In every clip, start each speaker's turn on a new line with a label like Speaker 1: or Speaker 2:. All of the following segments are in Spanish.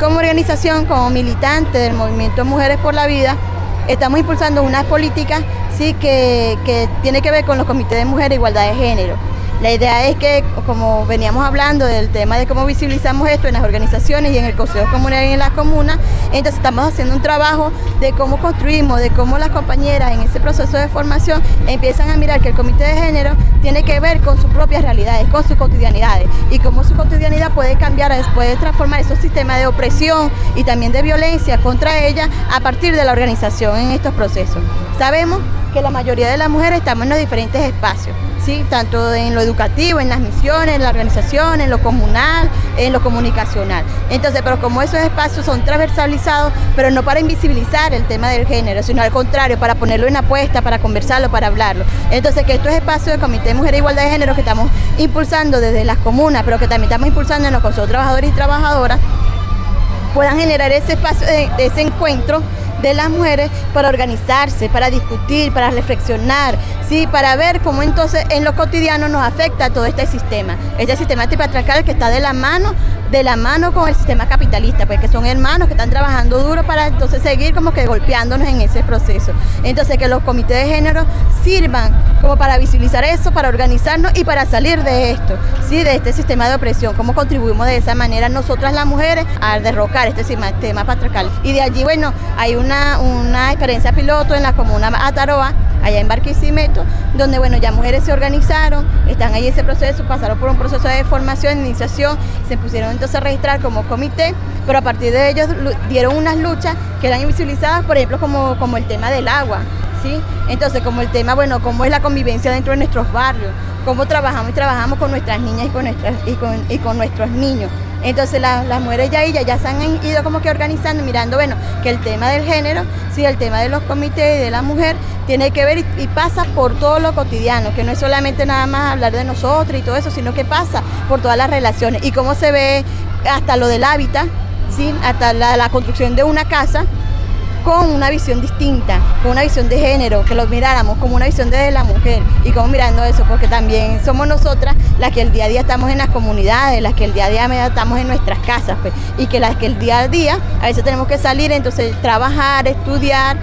Speaker 1: como organización, como militante del movimiento Mujeres por la Vida, estamos impulsando unas políticas sí, que tiene que ver con los comités de mujeres e igualdad de género. La idea es que, como veníamos hablando del tema de cómo visibilizamos esto en las organizaciones y en el Consejo Comunal y en las comunas, entonces estamos haciendo un trabajo de cómo construimos, de cómo las compañeras en ese proceso de formación empiezan a mirar que el comité de género tiene que ver con sus propias realidades, con sus cotidianidades y cómo su cotidianidad puede cambiar, puede transformar esos sistemas de opresión y también de violencia contra ella a partir de la organización en estos procesos. Sabemos que la mayoría de las mujeres estamos en los diferentes espacios, ¿sí? Tanto en lo educativo, en las misiones, en la organización, en lo comunal, en lo comunicacional. Entonces, pero como esos espacios son transversalizados, pero no para invisibilizar el tema del género, sino al contrario, para ponerlo en apuesta, para conversarlo, para hablarlo. Entonces, que estos espacios del Comité de Mujeres e Igualdad de Género que estamos impulsando desde las comunas, pero que también estamos impulsando en los consejos de trabajadores y trabajadoras, puedan generar ese espacio, ese encuentro de las mujeres para organizarse, para discutir, para reflexionar, ¿sí? Para ver cómo entonces en lo cotidiano nos afecta todo este sistema patriarcal que está de la mano con el sistema capitalista, pues que son hermanos que están trabajando duro para entonces seguir como que golpeándonos en ese proceso. Entonces que los comités de género sirvan como para visibilizar eso, para organizarnos y para salir de esto, ¿sí? De este sistema de opresión, cómo contribuimos de esa manera nosotras las mujeres a derrocar este sistema patriarcal. Y de allí, bueno, hay una experiencia piloto en la comuna Ataroa, allá en Barquisimeto, donde bueno, ya mujeres se organizaron, están ahí ese proceso, pasaron por un proceso de formación, iniciación, se pusieron entonces a registrar como comité, pero a partir de ellos dieron unas luchas que eran invisibilizadas, por ejemplo, como el tema del agua, ¿sí? Entonces, como el tema, bueno, cómo es la convivencia dentro de nuestros barrios, cómo trabajamos con nuestras niñas y con nuestros niños. Entonces las mujeres ya se han ido como que organizando, mirando, bueno, que el tema del género, sí, el tema de los comités y de la mujer tiene que ver y pasa por todo lo cotidiano, que no es solamente nada más hablar de nosotros y todo eso, sino que pasa por todas las relaciones y cómo se ve hasta lo del hábitat, sí, hasta la construcción de una casa, con una visión distinta, con una visión de género, que lo miráramos como una visión desde la mujer y como mirando eso, porque también somos nosotras las que el día a día estamos en las comunidades, las que el día a día estamos en nuestras casas, pues, y que las que el día a día a veces tenemos que salir, entonces trabajar, estudiar,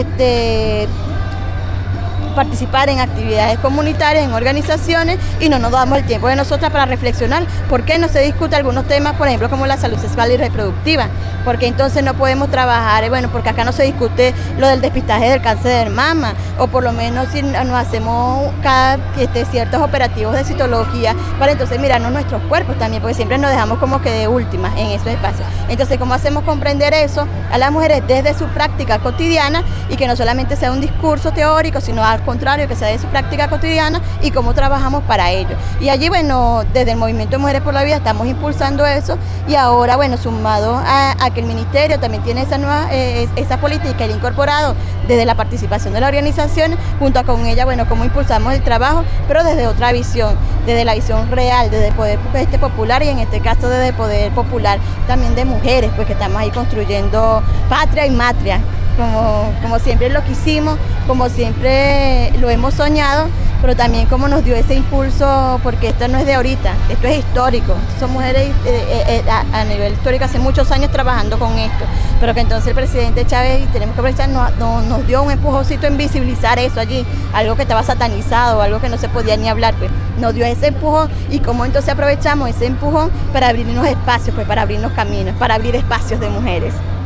Speaker 1: participar en actividades comunitarias, en organizaciones y no nos damos el tiempo de nosotras para reflexionar por qué no se discute algunos temas, por ejemplo, como la salud sexual y reproductiva, porque entonces no podemos trabajar, bueno, porque acá no se discute lo del despistaje del cáncer de mama, o por lo menos si nos hacemos ciertos operativos de citología para entonces mirarnos nuestros cuerpos también, porque siempre nos dejamos como que de últimas en esos espacios. Entonces, ¿cómo hacemos comprender eso a las mujeres desde su práctica cotidiana y que no solamente sea un discurso teórico, sino al contrario, que sea de su práctica cotidiana y cómo trabajamos para ello? Y allí, bueno, desde el Movimiento Mujeres por la Vida estamos impulsando eso y ahora, bueno, sumado a que el Ministerio también tiene esa política y incorporado desde la participación de la organización, junto con ella, bueno, cómo impulsamos el trabajo, pero desde otra visión, desde la visión real, desde el poder popular y en este caso desde el poder popular también de mujeres, pues que estamos ahí construyendo patria y matria, como siempre lo quisimos, como siempre lo hemos soñado, pero también como nos dio ese impulso, porque esto no es de ahorita, esto es histórico. Son mujeres a nivel histórico hace muchos años trabajando con esto, pero que entonces el presidente Chávez, y tenemos que aprovechar, nos dio un empujoncito en visibilizar eso allí, algo que estaba satanizado, algo que no se podía ni hablar, pues nos dio ese empujón y cómo entonces aprovechamos ese empujón para abrirnos espacios, pues para abrirnos caminos, para abrir espacios de mujeres.